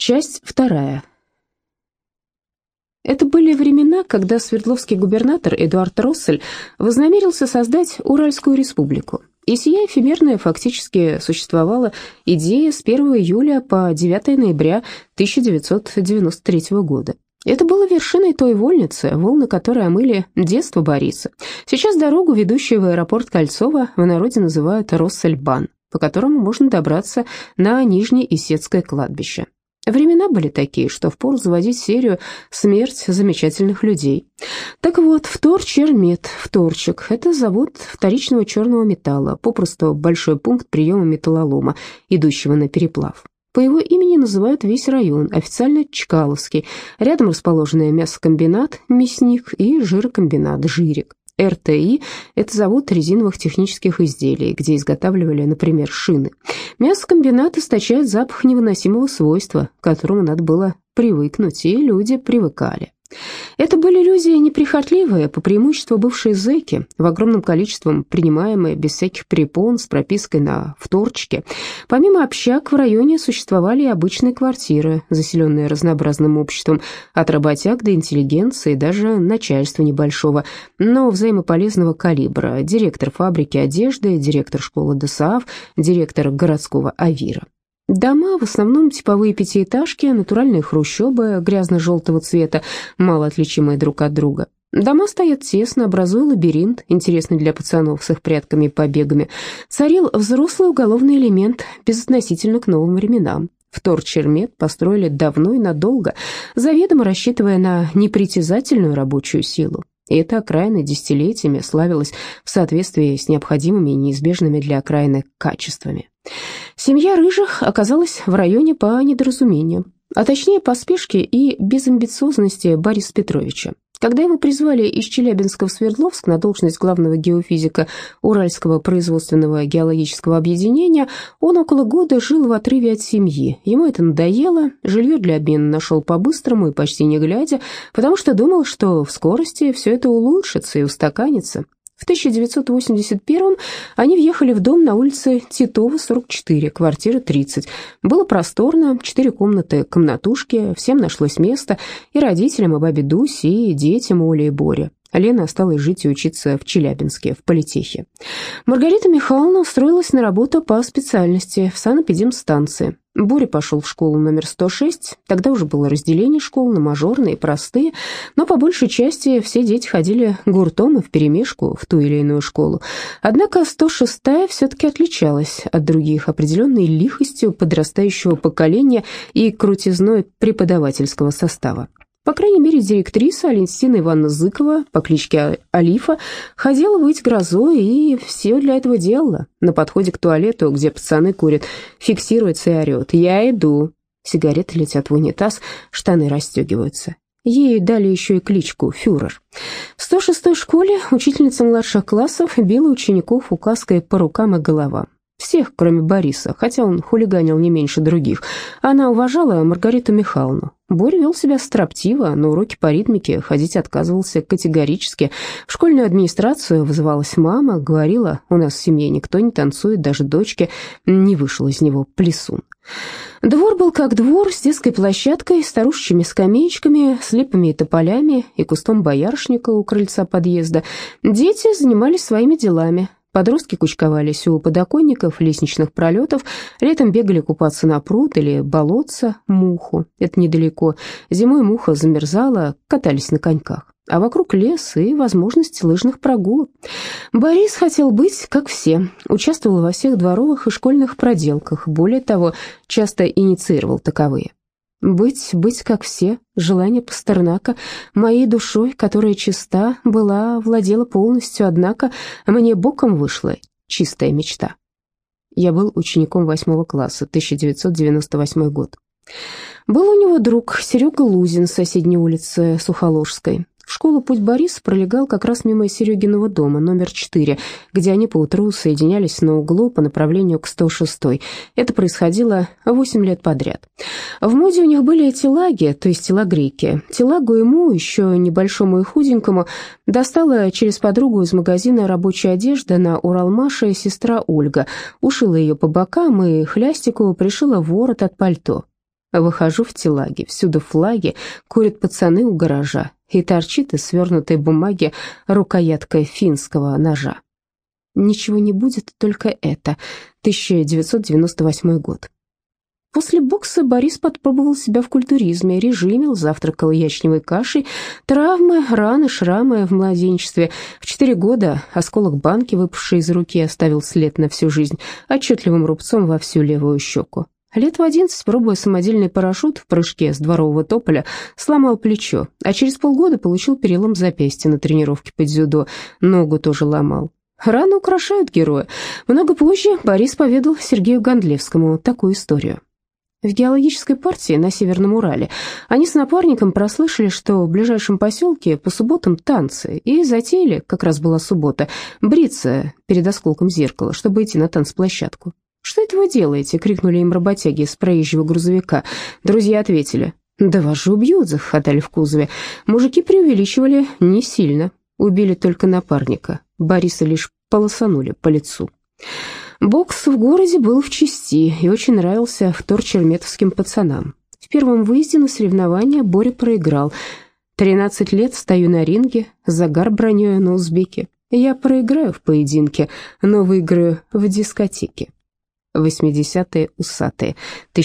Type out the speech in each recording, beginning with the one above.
Часть вторая. Это были времена, когда Свердловский губернатор Эдуард Россель вознамерился создать Уральскую республику. И сия эфемерная фактически существовала идея с 1 июля по 9 ноября 1993 года. Это было вершиной той вольницы, волны которой омыли детство Бориса. Сейчас дорогу, ведущую в аэропорт Кольцово, в народе называют Россельбан, по которому можно добраться на Нижнеиссетское кладбище. Времена были такие, что впору заводить серию «Смерть замечательных людей». Так вот, Вторчермет, Вторчик – это завод вторичного черного металла, попросту большой пункт приема металлолома, идущего на переплав. По его имени называют весь район, официально Чкаловский. Рядом расположены мясокомбинат «Мясник» и жирокомбинат «Жирик». РТИ – это завод резиновых технических изделий, где изготавливали, например, шины. Мясокомбинат источает запах невыносимого свойства, к которому надо было привыкнуть, и люди привыкали. Это были люди неприхотливые, по преимуществу бывшие зэки, в огромном количестве принимаемые без всяких препон с пропиской на вторчике. Помимо общак в районе существовали и обычные квартиры, заселенные разнообразным обществом, от работяг до интеллигенции, даже начальства небольшого, но взаимополезного калибра, директор фабрики одежды, директор школы ДОСААФ, директор городского АВИРа. Дома в основном типовые пятиэтажки, натуральные хрущебы грязно-желтого цвета, мало отличимые друг от друга. Дома стоят тесно, образуя лабиринт, интересный для пацанов с их прятками и побегами. Царил взрослый уголовный элемент, безотносительно к новым временам. Вторчермет построили давно и надолго, заведомо рассчитывая на непритязательную рабочую силу. И эта окраина десятилетиями славилась в соответствии с необходимыми и неизбежными для окраины качествами. Семья Рыжих оказалась в районе по недоразумению, а точнее по спешке и безамбициозности Бориса Петровича. Когда его призвали из Челябинска в Свердловск на должность главного геофизика Уральского производственного геологического объединения, он около года жил в отрыве от семьи. Ему это надоело, жилье для обмена нашел по-быстрому и почти не глядя, потому что думал, что в скорости все это улучшится и устаканится. В 1981 они въехали в дом на улице Титова, 44, квартира 30. Было просторно, 4 комнаты, комнатушки, всем нашлось место, и родителям, и бабе Дусе, и детям Оле и Боре. Лена осталась жить и учиться в Челябинске, в политехе. Маргарита Михайловна устроилась на работу по специальности в санэпидемстанции. Боря пошел в школу номер 106, тогда уже было разделение школ на мажорные и простые, но по большей части все дети ходили гуртом и вперемешку в ту или иную школу. Однако 106-я все-таки отличалась от других определенной лихостью подрастающего поколения и крутизной преподавательского состава. По крайней мере, директриса Алевтина Ивановна Зыкова по кличке Алифа ходила выть грозой и все для этого делала. На подходе к туалету, где пацаны курят, фиксируется и орет: «Я иду». Сигареты летят в унитаз, штаны расстегиваются. Ей дали еще и кличку «Фюрер». В 106-й школе учительница младших классов била учеников указкой по рукам и головам. Всех, кроме Бориса, хотя он хулиганил не меньше других. Она уважала Маргариту Михайловну. Боря вел себя строптиво, на уроки по ритмике ходить отказывался категорически. В школьную администрацию вызывалась мама, говорила: «У нас в семье никто не танцует, даже дочки». Не вышел из него плясун. Двор был как двор, с детской площадкой, старушечьими скамеечками, с липами и тополями и кустом боярышника у крыльца подъезда. Дети занимались своими делами. Подростки кучковались у подоконников, лестничных пролетов, летом бегали купаться на пруд или болотце, Муху, это недалеко. Зимой Муха замерзала, катались на коньках. А вокруг лес и возможность лыжных прогулок. Борис хотел быть как все, участвовал во всех дворовых и школьных проделках, более того, часто инициировал таковые. Быть как все, желание Пастернака, моей душой, которая чиста была, владела полностью, однако мне боком вышла чистая мечта. Я был учеником 8 класса, 1998 год. Был у него друг Серега Лузин с соседней улицы Сухоложской. В школу путь Бориса пролегал как раз мимо Серегиного дома, номер 4, где они поутру соединялись на углу по направлению к 106-й. Это происходило 8 лет подряд. В моде у них были телаги, то есть телогрейки. Телагу ему, еще небольшому и худенькому, достала через подругу из магазина рабочей одежды на Уралмаше сестра Ольга. Ушила ее по бокам и хлястику пришила ворот от пальто. Выхожу в телаги, всюду флаги, курят пацаны у гаража, и торчит из свернутой бумаги рукоятка финского ножа. Ничего не будет, только это. 1998 год. После бокса Борис попробовал себя в культуризме, режимил, завтракал ячневой кашей, травмы, раны, шрамы в младенчестве. В 4 года осколок банки, выпавший из руки, оставил след на всю жизнь, отчетливым рубцом во всю левую щеку. Лет в 11, пробуя самодельный парашют в прыжке с дворового тополя, сломал плечо, а через полгода получил перелом запястья на тренировке по дзюдо, ногу тоже ломал. Раны украшают героя. Много позже Борис поведал Сергею Гондлевскому такую историю. В геологической партии на Северном Урале они с напарником прослышали, что в ближайшем поселке по субботам танцы, и затеяли, как раз была суббота, бриться перед осколком зеркала, чтобы идти на танцплощадку. «Что это вы делаете?» — крикнули им работяги с проезжего грузовика. Друзья ответили: «Да вас же убьют», — захохотали в кузове. Мужики преувеличивали не сильно, убили только напарника. Бориса лишь полосанули по лицу. Бокс в городе был в чести и очень нравился вторчерметовским пацанам. В первом выезде на соревнования Боря проиграл. 13 лет стою на ринге, загар бронёю на узбеке. Я проиграю в поединке, но выиграю в дискотеке. 80-е усатые,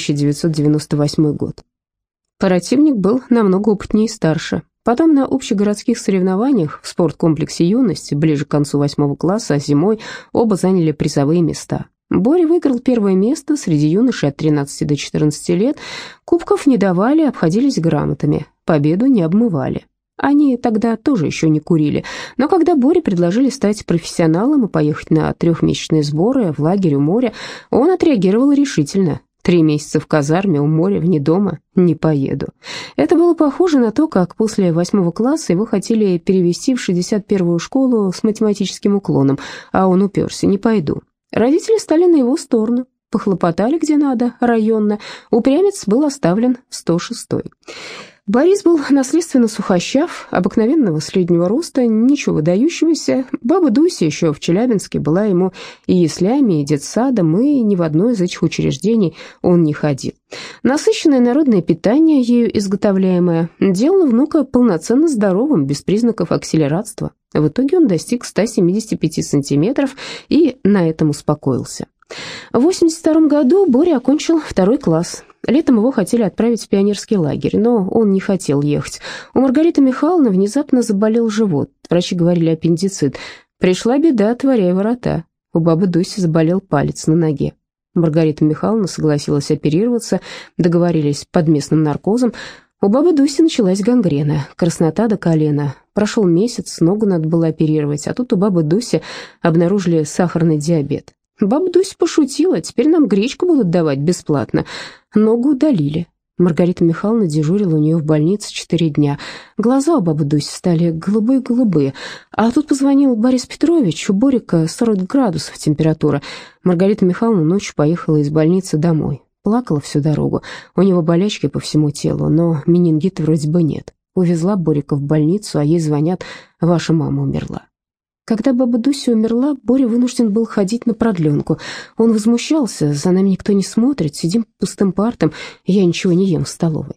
1998 год. Противник был намного опытнее и старше. Потом на общегородских соревнованиях в спорткомплексе «Юность» ближе к концу 8 класса, а зимой оба заняли призовые места. Боря выиграл первое место среди юношей от 13 до 14 лет. Кубков не давали, обходились грамотами. Победу не обмывали. Они тогда тоже еще не курили. Но когда Боре предложили стать профессионалом и поехать на 3-месячные сборы в лагерь у моря, он отреагировал решительно. 3 месяца в казарме у моря, вне дома, не поеду. Это было похоже на то, как после 8 класса его хотели перевести в 61-ю школу с математическим уклоном, а он уперся: не пойду. Родители стали на его сторону, похлопотали где надо, районно. Упрямец был оставлен в 106-й. Борис был наследственно сухощав, обыкновенного среднего роста, ничего выдающегося. Баба Дуся еще в Челябинске была ему и яслями, и детсадом, и ни в одно из этих учреждений он не ходил. Насыщенное народное питание, ею изготовляемое, делало внука полноценно здоровым, без признаков акселератства. В итоге он достиг 175 сантиметров и на этом успокоился. В 1982 году Боря окончил 2 класс. Летом его хотели отправить в пионерский лагерь, но он не хотел ехать. У Маргариты Михайловны внезапно заболел живот. Врачи говорили аппендицит. Пришла беда, отворяй ворота. У бабы Дуси заболел палец на ноге. Маргарита Михайловна согласилась оперироваться, договорились под местным наркозом. У бабы Дуси началась гангрена, краснота до колена. Прошел месяц, ногу надо было оперировать, а тут у бабы Дуси обнаружили сахарный диабет. Баба Дуся пошутила: теперь нам гречку будут давать бесплатно. Ногу удалили. Маргарита Михайловна дежурила у нее в больнице 4 дня. Глаза у бабы Дуси стали голубые-голубые. А тут позвонил Борис Петрович, у Борика 40 градусов температура. Маргарита Михайловна ночью поехала из больницы домой. Плакала всю дорогу. У него болячки по всему телу, но менингита вроде бы нет. Увезла Борика в больницу, а ей звонят: ваша мама умерла. Когда баба Дуся умерла, Боря вынужден был ходить на продленку. Он возмущался: за нами никто не смотрит, сидим пустым партом, я ничего не ем в столовой.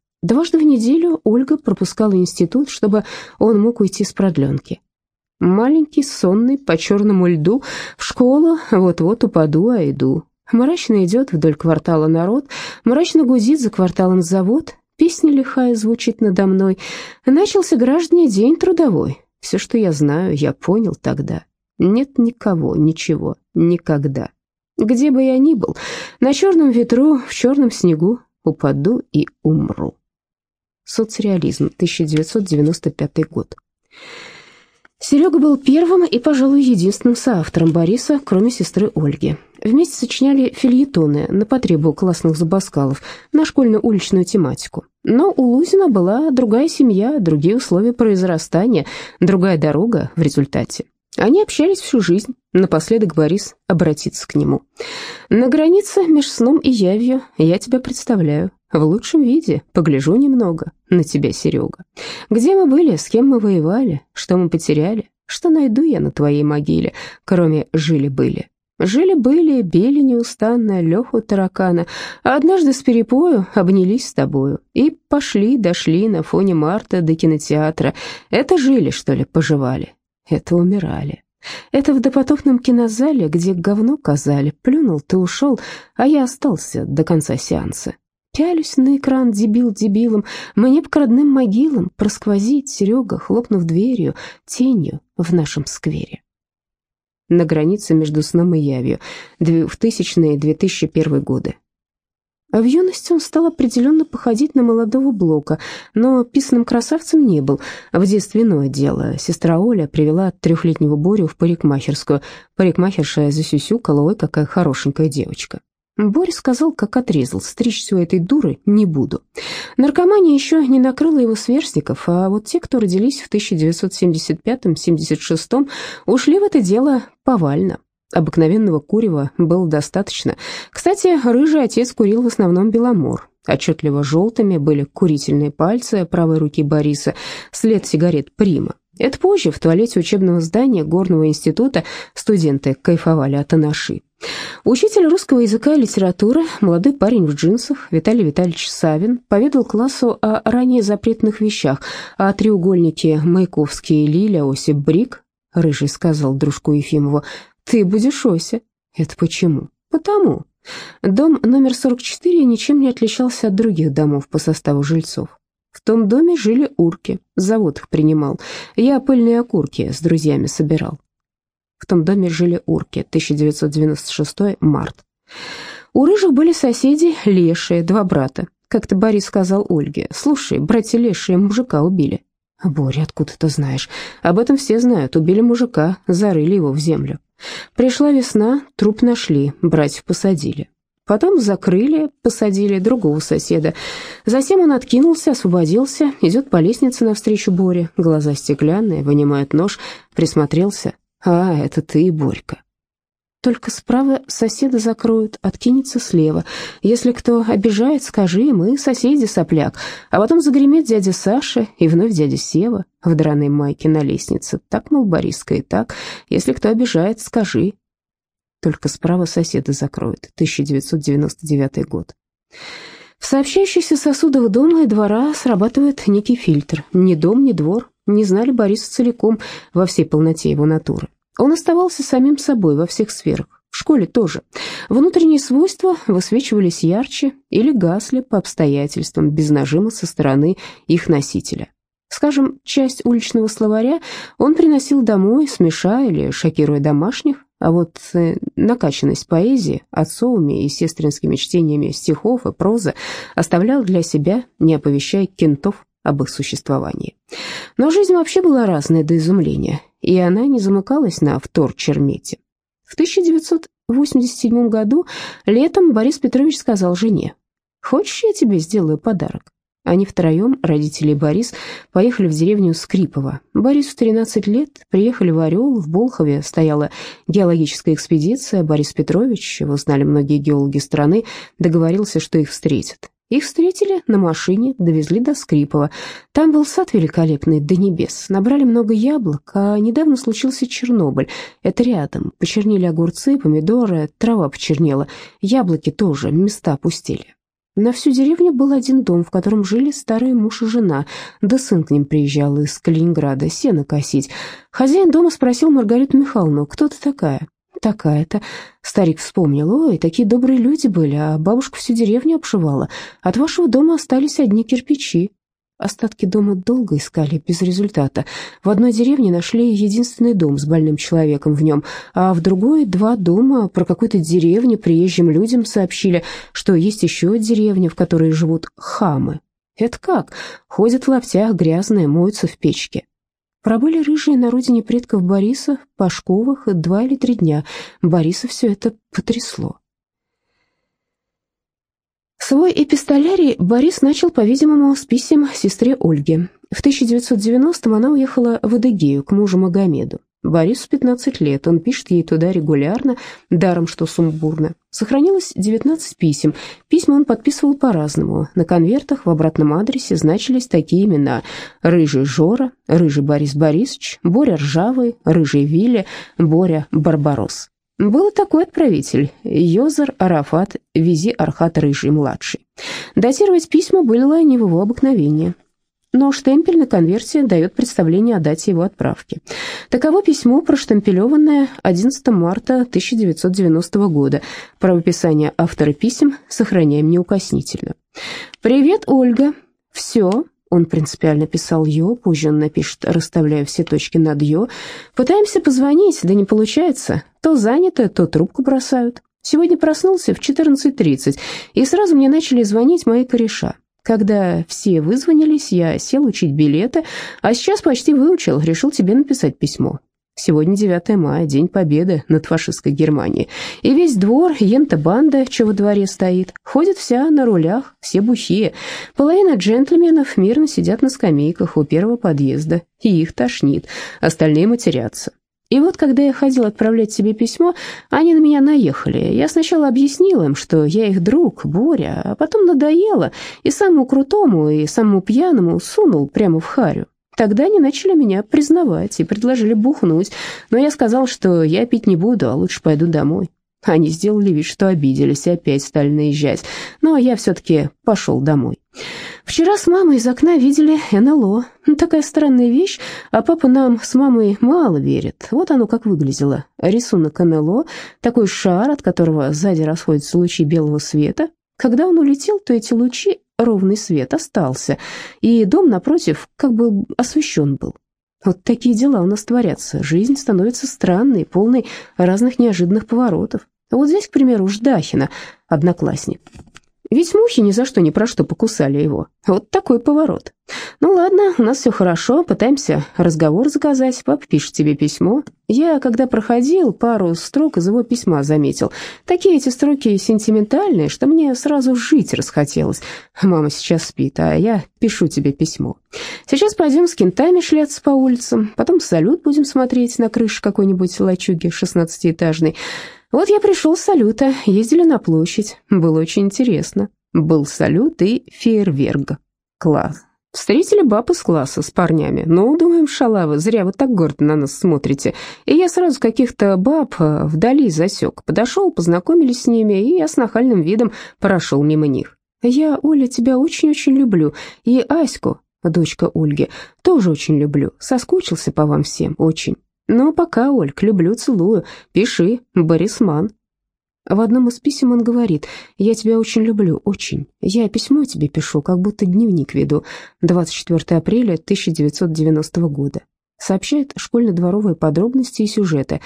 2 раза в неделю Ольга пропускала институт, чтобы он мог уйти с продленки. Маленький, сонный, по черному льду, в школу, вот-вот упаду, а иду. Мрачно идет вдоль квартала народ, мрачно гудит за кварталом завод, песня лихая звучит надо мной. Начался, граждане, день трудовой. Все, что я знаю, я понял тогда. Нет никого, ничего, никогда. Где бы я ни был, на черном ветру, в черном снегу, упаду и умру. Соцреализм, 1995 год. Серега был первым и, пожалуй, единственным соавтором Бориса, кроме сестры Ольги. Вместе сочиняли фельетоны на потребу классных зубоскалов на школьно-уличную тематику. Но у Лузина была другая семья, другие условия произрастания, другая дорога в результате. Они общались всю жизнь. Напоследок Борис обратится к нему. «На границе меж сном и явью я тебя представляю. В лучшем виде погляжу немного на тебя, Серега. Где мы были, с кем мы воевали, что мы потеряли, что найду я на твоей могиле, кроме жили-были. Жили-были, били неустанно Леху таракана, а однажды с перепою обнялись с тобою и дошли на фоне марта до кинотеатра. Это жили, что ли, поживали? Это умирали. Это в допотопном кинозале, где говно казали. Плюнул, ты ушел, а я остался до конца сеанса. Пялюсь на экран, дебил дебилом, мне б к родным могилам просквозить, Серега, хлопнув дверью, тенью в нашем сквере. На границе между сном и явью, 2000-2001 годы. В юности он стал определенно походить на молодого Блока, но писаным красавцем не был. В детстве иное дело. Сестра Оля привела 3-летнего Борю в парикмахерскую. Парикмахерша засюсюкала: ой, какая хорошенькая девочка. Боря сказал, как отрезал: стричься у этой дуры не буду. Наркомания еще не накрыла его сверстников, а вот те, кто родились в 1975-76, ушли в это дело повально. Обыкновенного курева было достаточно. Кстати, рыжий отец курил в основном Беломор. Отчетливо желтыми были курительные пальцы правой руки Бориса, след сигарет Прима. Это позже, в туалете учебного здания Горного института, студенты кайфовали от анаши. Учитель русского языка и литературы, молодой парень в джинсах, Виталий Витальевич Савин, поведал классу о ранее запретных вещах, о треугольнике Маяковский и Лиля Осип Брик. Рыжий сказал дружку Ефимову: «Ты будешь Ося». «Это почему?» «Потому». Дом номер 44 ничем не отличался от других домов по составу жильцов. В том доме жили урки, завод их принимал. Я пыльные окурки с друзьями собирал. В том доме жили урки, 1996 март. У рыжих были соседи лешие, 2 брата. Как-то Борис сказал Ольге: «Слушай, братья лешие мужика убили». «Боря, откуда ты знаешь?» «Об этом все знают. Убили мужика, зарыли его в землю. Пришла весна, труп нашли, братьев посадили. Потом закрыли, посадили другого соседа. Затем он откинулся, освободился, идет по лестнице навстречу Боре, глаза стеклянные, вынимает нож, присмотрелся. А, это ты, Борька. Только справа соседа закроют, откинется слева. Если кто обижает, скажи: мы соседи, сопляк». А потом загремит дядя Саша и вновь дядя Сева в драной майке на лестнице. Так, мол, Бориска, и так. Если кто обижает, скажи. Только справа соседа закроют, 1999 год. В сообщающихся сосудах дома и двора срабатывает некий фильтр. Ни дом, ни двор не знали Бориса целиком, во всей полноте его натуры. Он оставался самим собой во всех сферах, в школе тоже. Внутренние свойства высвечивались ярче или гасли по обстоятельствам, без нажима со стороны их носителя. Скажем, часть уличного словаря он приносил домой, смешая или шокируя домашних, а вот накачанность поэзии, отцовыми и сестринскими чтениями стихов и прозы оставлял для себя, не оповещая кентов об их существовании. Но жизнь вообще была разная до изумления, и она не замыкалась на вторчермете. В 1987 году летом Борис Петрович сказал жене: «Хочешь, я тебе сделаю подарок?» Они втроем, родители и Борис, поехали в деревню Скрипово. Борису 13 лет, приехали в Орел, в Болхове стояла геологическая экспедиция. Борис Петрович, его знали многие геологи страны, договорился, что их встретят. Их встретили на машине, довезли до Скрипова. Там был сад великолепный до небес, набрали много яблок, а недавно случился Чернобыль. Это рядом, почернели огурцы, помидоры, трава почернела, яблоки тоже, места опустели. На всю деревню был один дом, в котором жили старый муж и жена, да сын к ним приезжал из Калининграда сено косить. Хозяин дома спросил Маргариту Михайловну: «Кто ты такая?» «Такая-то». Старик вспомнил: «Ой, такие добрые люди были, а бабушка всю деревню обшивала. От вашего дома остались одни кирпичи». Остатки дома долго искали, без результата. В одной деревне нашли единственный дом с больным человеком в нем, а в другой 2 дома. Про какую-то деревню приезжим людям сообщили, что есть еще деревня, в которой живут хамы. Это как? Ходят в лаптях грязные, моются в печке. Пробыли рыжие на родине предков Бориса, Пашковых, 2 или 3 дня. Бориса все это потрясло. Свой эпистолярий Борис начал, по-видимому, с писем сестре Ольге. В 1990-м она уехала в Адыгею к мужу Магомеду. Борису 15 лет, он пишет ей туда регулярно, даром что сумбурно. Сохранилось 19 писем. Письма он подписывал по-разному. На конвертах в обратном адресе значились такие имена: Рыжий Жора, Рыжий Борис Борисович, Боря Ржавый, Рыжий Вилли, Боря Барбарос. Был такой отправитель, Йозер Арафат Визи Архат Рыжий-младший. Датировать письма было не в его обыкновении. Но штемпель на конверте дает представление о дате его отправки. Таково письмо, проштемпелеванное 11 марта 1990 года. Правописание автора писем сохраняем неукоснительно. «Привет, Ольга. Все». Он принципиально писал «ё», позже он напишет, расставляя все точки над «ё». «Пытаемся позвонить, да не получается. То занято, то трубку бросают. Сегодня проснулся в 14:30, и сразу мне начали звонить мои кореша. Когда все вызвонились, я сел учить билеты, а сейчас почти выучил, решил тебе написать письмо. Сегодня 9 мая, День Победы над фашистской Германией. И весь двор, ента-банда, что во дворе стоит, ходит вся на рулях, все бухие. Половина джентльменов мирно сидят на скамейках у первого подъезда, и их тошнит, остальные матерятся. И вот, когда я ходил отправлять себе письмо, они на меня наехали. Я сначала объяснил им, что я их друг, Боря, а потом надоело, и самому крутому, и самому пьяному сунул прямо в харю. Тогда они начали меня признавать и предложили бухнуть, но я сказал, что я пить не буду, а лучше пойду домой. Они сделали вид, что обиделись и опять стали наезжать, но я все-таки пошел домой. Вчера с мамой из окна видели НЛО. Такая странная вещь, а папа нам с мамой мало верит. Вот оно как выглядело. Рисунок НЛО, такой шар, от которого сзади расходятся лучи белого света. Когда он улетел, то эти лучи, ровный свет, остался, и дом напротив как бы освещен был. Вот такие дела у нас творятся. Жизнь становится странной, полной разных неожиданных поворотов. Вот здесь, к примеру, Ждахина, одноклассник. Ведь мухи ни за что ни про что покусали его. Вот такой поворот. Ну ладно, у нас все хорошо, пытаемся разговор заказать. Папа пишет тебе письмо. Я, когда проходил, пару строк из его письма заметил. Такие эти строки сентиментальные, что мне сразу жить расхотелось. Мама сейчас спит, а я пишу тебе письмо. Сейчас пойдем с кентами шляться по улицам, потом салют будем смотреть на крыше какой-нибудь лачуги 16-этажной. Вот я пришел с салюта, ездили на площадь, было очень интересно. Был салют и фейерверк. Класс. Встретили баб из класса с парнями. Ну, думаем, шалавы, зря вы так гордо на нас смотрите. И я сразу каких-то баб вдали засек. Подошел, познакомились с ними, и я с нахальным видом прошел мимо них. Я, Оля, тебя очень-очень люблю. И Аську, дочка Ольги, тоже очень люблю. Соскучился по вам всем, очень. Ну, пока, Ольг, люблю, целую. Пиши, Борисман. В одном из писем он говорит: «Я тебя очень люблю, очень. Я письмо тебе пишу, как будто дневник веду». 24 апреля 1990 года. Сообщает школьно-дворовые подробности и сюжеты.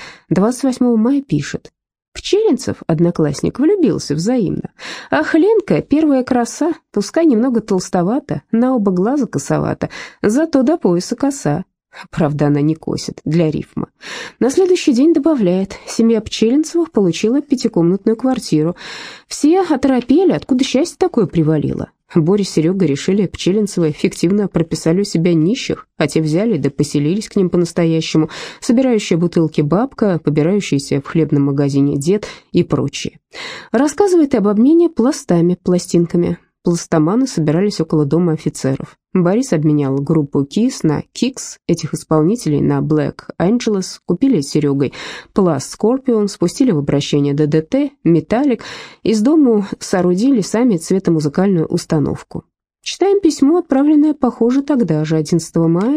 28 мая пишет: Пчелинцев, одноклассник, влюбился взаимно. Ах, Ленка, первая краса, пускай немного толстовата, на оба глаза косовата, зато до пояса коса. Правда, она не косит, для рифма. На следующий день добавляет: семья Пчелинцевых получила пятикомнатную квартиру. Все оторопели, откуда счастье такое привалило. Боря и Серега решили, Пчелинцевы фиктивно прописали у себя нищих, а те взяли да поселились к ним по-настоящему, собирающая бутылки бабка, побирающийся в хлебном магазине дед и прочие. Рассказывает об обмене пластами, пластинками. Пластоманы собирались около дома офицеров. Борис обменял группу Kiss на Kicks, этих исполнителей на Black Angeles, купили с Серегой пласт Scorpion, спустили в обращение ДДТ, Металлик, из дому соорудили сами цветомузыкальную установку. Читаем письмо, отправленное, похоже, тогда же, 11 мая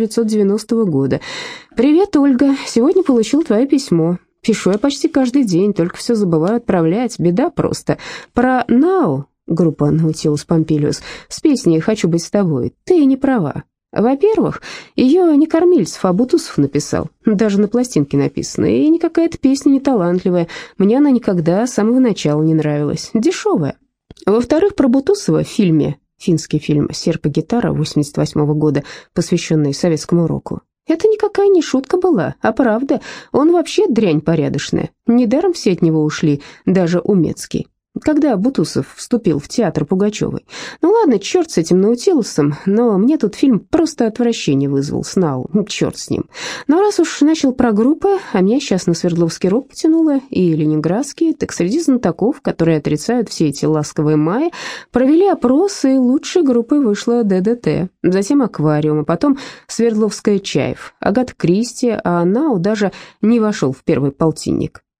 1990 года. «Привет, Ольга, сегодня получил твое письмо. Пишу я почти каждый день, только все забываю отправлять, беда просто. Про Now, группа Наутилус Помпилиус, с песней «Хочу быть с тобой», ты не права. Во-первых, ее не Кормильцев, а Бутусов написал, даже на пластинке написано, и никакая эта песня не талантливая, мне она никогда с самого начала не нравилась, дешевая. Во-вторых, про Бутусова в фильме, финский фильм «Серп и гитара» 1988 года, посвященный советскому року. Это никакая не шутка была, а правда, он вообще дрянь порядочная, недаром все от него ушли, даже Умецкий. Когда Бутусов вступил в театр Пугачевой. Ну ладно, черт с этим Наутилусом, но мне тут фильм просто отвращение вызвал с Нау, черт с ним. Но раз уж начал про группы, а меня сейчас на Свердловский рок потянуло, и ленинградский, так среди знатоков, которые отрицают все эти ласковые маи, провели опрос, и лучшей группой вышла ДДТ, затем Аквариум, а потом Свердловская Чаев, Агата Кристи, а Нау даже не вошел в первый полтинник.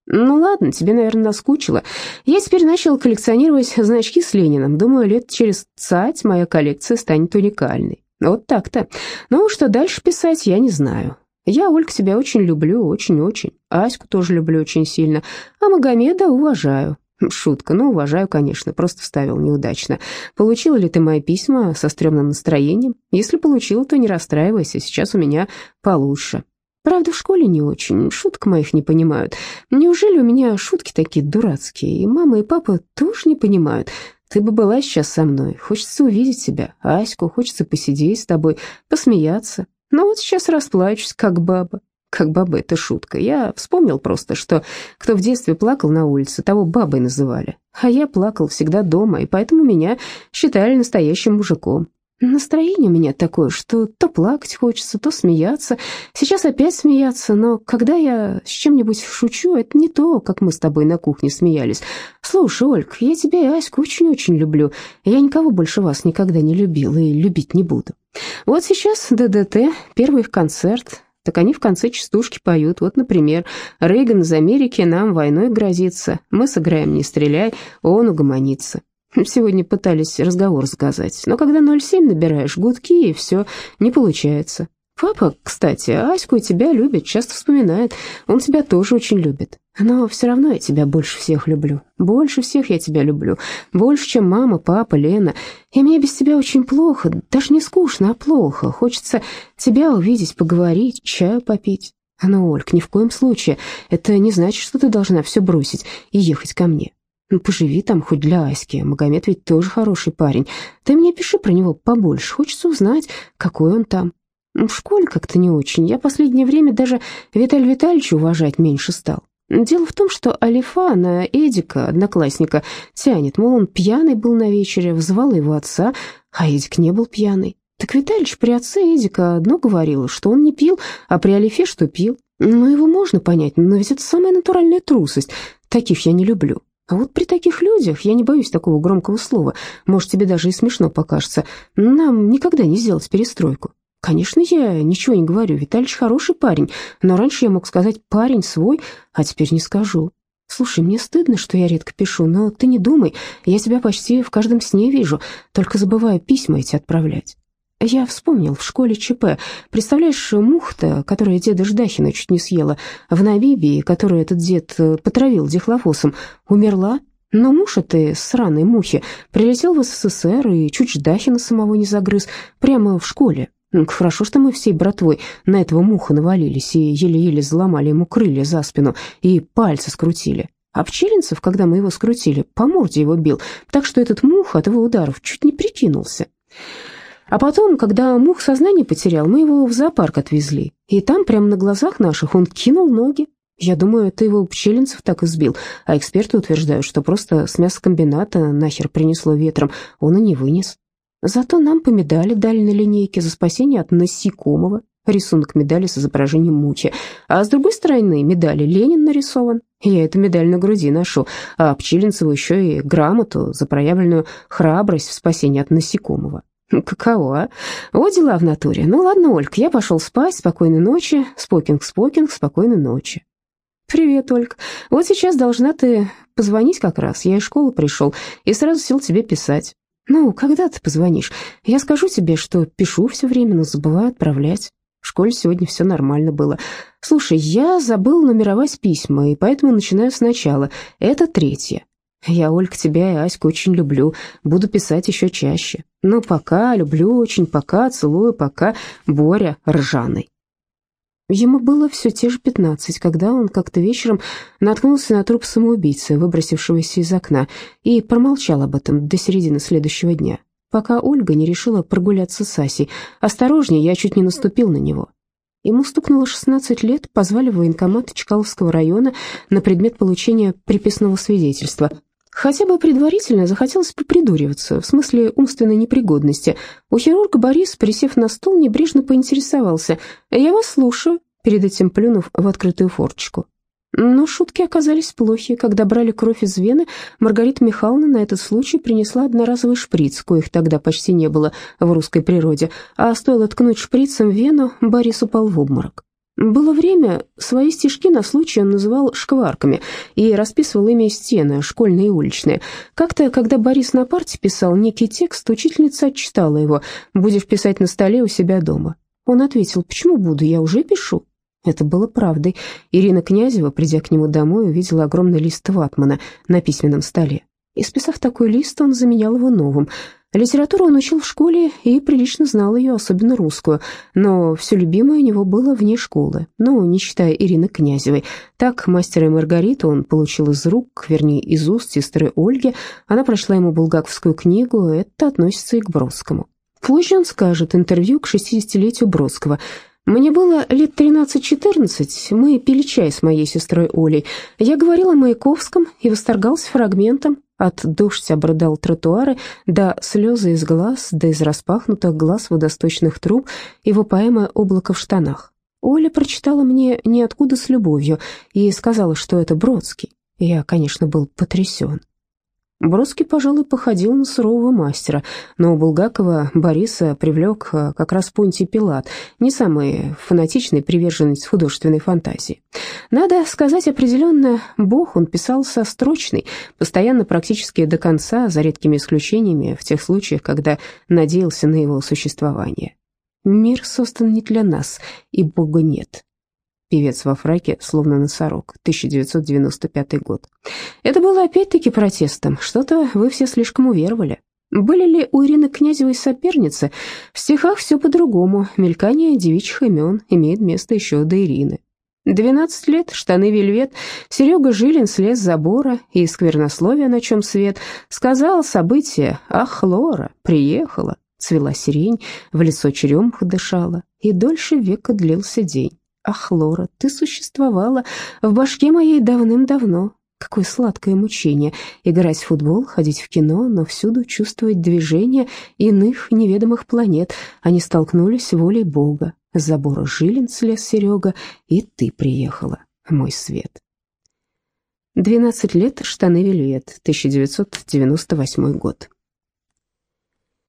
Ну ладно, тебе, наверное, наскучило. Я теперь начал коллекционировать значки с Лениным. Думаю, лет через 20 моя коллекция станет уникальной. Вот так-то. Ну, что дальше писать, я не знаю. Я, Ольга, тебя очень люблю, очень-очень. Аську тоже люблю очень сильно. А Магомеда уважаю. Шутка, ну, уважаю, конечно, просто вставил неудачно. Получила ли ты мои письма со стрёмным настроением? Если получила, то не расстраивайся, сейчас у меня получше. Правда, в школе не очень, шуток моих не понимают. Неужели у меня шутки такие дурацкие, и мама, и папа тоже не понимают? Ты бы была сейчас со мной, хочется увидеть тебя, Аську, хочется посидеть с тобой, посмеяться. Но вот сейчас расплачусь, как баба. Как баба — это шутка. Я вспомнил просто, что кто в детстве плакал на улице, того бабой называли. А я плакал всегда дома, и поэтому меня считали настоящим мужиком. Настроение у меня такое, что то плакать хочется, то смеяться. Сейчас опять смеяться, но когда я с чем-нибудь шучу, это не то, как мы с тобой на кухне смеялись. Слушай, Ольг, я тебя и Аську очень-очень люблю. Я никого больше вас никогда не любил и любить не буду. Вот сейчас ДДТ, первый их концерт. Так они в конце частушки поют. Вот, например, «Рейган из Америки нам войной грозится. Мы сыграем «Не стреляй», он угомонится». Сегодня пытались разговор заказать, но когда 07 набираешь гудки, и все, не получается. Папа, кстати, Аську и тебя любит, часто вспоминает. Он тебя тоже очень любит. Но все равно я тебя больше всех люблю. Больше всех я тебя люблю. Больше, чем мама, папа, Лена. И мне без тебя очень плохо, даже не скучно, а плохо. Хочется тебя увидеть, поговорить, чаю попить. Но, Ольг, ни в коем случае. Это не значит, что ты должна все бросить и ехать ко мне. Ну, поживи там хоть для Аськи. Магомед ведь тоже хороший парень. Ты мне пиши про него побольше. Хочется узнать, какой он там. В школе как-то не очень. Я последнее время даже Виталия Витальевича уважать меньше стал. Дело в том, что Алифа на Эдика, одноклассника, тянет. Мол, он пьяный был на вечере, взвал его отца, а Эдик не был пьяный. Так Витальевич при отце Эдика одно говорил, что он не пил, а при Алифе, что пил. Ну, его можно понять, но ведь это самая натуральная трусость. Таких я не люблю. А вот при таких людях, я не боюсь такого громкого слова, может, тебе даже и смешно покажется, нам никогда не сделать перестройку. Конечно, я ничего не говорю, Виталич хороший парень, но раньше я мог сказать «парень свой», а теперь не скажу. Слушай, мне стыдно, что я редко пишу, но ты не думай, я тебя почти в каждом сне вижу, только забываю письма эти отправлять. Я вспомнил в школе ЧП. Представляешь, муха-то, которая деда Ждахина чуть не съела, в Намибии, которую этот дед потравил дихлофосом, умерла. Но муж этой сраной мухи прилетел в СССР и чуть Ждахина самого не загрыз, прямо в школе. Хорошо, что мы всей братвой на этого муха навалились и еле-еле заломали ему крылья за спину и пальцы скрутили. А Пчелинцев, когда мы его скрутили, по морде его бил, так что этот мух от его ударов чуть не прикинулся. А потом, когда мух сознание потерял, мы его в зоопарк отвезли, и там, прямо на глазах наших, он кинул ноги. Я думаю, это его Пчелинцев так избил, а эксперты утверждают, что просто с мясокомбината нахер принесло ветром, он и не вынес. Зато нам по медали дали на линейке за спасение от насекомого, рисунок медали с изображением мухи, а с другой стороны медали Ленин нарисован. Я эту медаль на груди ношу, а Пчелинцеву еще и грамоту за проявленную храбрость в спасении от насекомого. Каково, а? Вот дела в натуре. Ну ладно, Ольг, я пошел спать. Спокойной ночи. Спокинг, спокойной ночи. Привет, Ольг. Вот сейчас должна ты позвонить как раз. Я из школы пришел и сразу сел тебе писать. Ну, когда ты позвонишь? Я скажу тебе, что пишу все время, но забываю отправлять. В школе сегодня все нормально было. Слушай, я забыл нумеровать письма, и поэтому начинаю сначала. Это 3. Я, Ольга, тебя и Аську очень люблю. Буду писать еще чаще. Ну, пока, люблю очень, пока, целую, пока, Боря Ржаный. Ему было все те же 15, когда он как-то вечером наткнулся на труп самоубийцы, выбросившегося из окна, и промолчал об этом до середины следующего дня, пока Ольга не решила прогуляться с Асей. Осторожнее, я чуть не наступил на него. Ему стукнуло 16 лет, позвали в военкомат Чкаловского района на предмет получения приписного свидетельства. Хотя бы предварительно захотелось попридуриваться, в смысле умственной непригодности. У хирурга Борис, присев на стол, небрежно поинтересовался: «Я вас слушаю», перед этим плюнув в открытую форточку. Но шутки оказались плохи. Когда брали кровь из вены, Маргарита Михайловна на этот случай принесла одноразовый шприц, коих тогда почти не было в русской природе, а стоило ткнуть шприцем в вену, Борис упал в обморок. Было время, свои стишки на случай он называл шкварками и расписывал ими стены, школьные и уличные. Как-то, когда Борис на парте писал некий текст, учительница отчитала его: «Будешь писать на столе у себя дома». Он ответил: «Почему буду, я уже пишу». Это было правдой. Ирина Князева, придя к нему домой, увидела огромный лист ватмана на письменном столе. Исписав такой лист, он заменял его новым. Литературу он учил в школе и прилично знал ее, особенно русскую, но все любимое у него было вне школы, не считая Ирины Князевой. Так «Мастера и Маргариту» он получил из рук, вернее, из уст сестры Ольги. Она прочла ему булгаковскую книгу, это относится и к Бродскому. Позже он скажет, интервью к 60-летию Бродского: «Мне было лет 13-14, мы пили чай с моей сестрой Олей. Я говорил о Маяковском и восторгался фрагментом: от дождь обрыдал тротуары, до слезы из глаз, да из распахнутых глаз водосточных труб, его поэма «Облако в штанах». Оля прочитала мне «Ниоткуда с любовью» и сказала, что это Бродский. Я, конечно, был потрясен». Бродский, пожалуй, походил на сурового мастера, но у Булгакова Бориса привлек как раз Понтий Пилат, не самый фанатичный приверженец художественной фантазии. Надо сказать определенно, Бог он писал сострочный, постоянно практически до конца, за редкими исключениями в тех случаях, когда надеялся на его существование. «Мир создан не для нас, и Бога нет». Певец во фраке, словно носорог, 1995 год. Это было опять-таки протестом. Что-то вы все слишком уверовали. Были ли у Ирины Князевой соперницы? В стихах все по-другому. Мелькание девичьих имен имеет место еще до Ирины. 12 лет, штаны вельвет, Серега Жилин слез с забора, и сквернословие, на чем свет, сказал событие: «Ах, Лора, приехала». Цвела сирень, в лицо черемуха дышала, и дольше века длился день. Ах, Лора, ты существовала в башке моей давным-давно. Какое сладкое мучение играть в футбол, ходить в кино, но всюду чувствовать движение иных неведомых планет. Они столкнулись волей Бога. С забора Жилин слез Серега, и ты приехала, мой свет. 12 лет, штаны вельвет, 1998 год.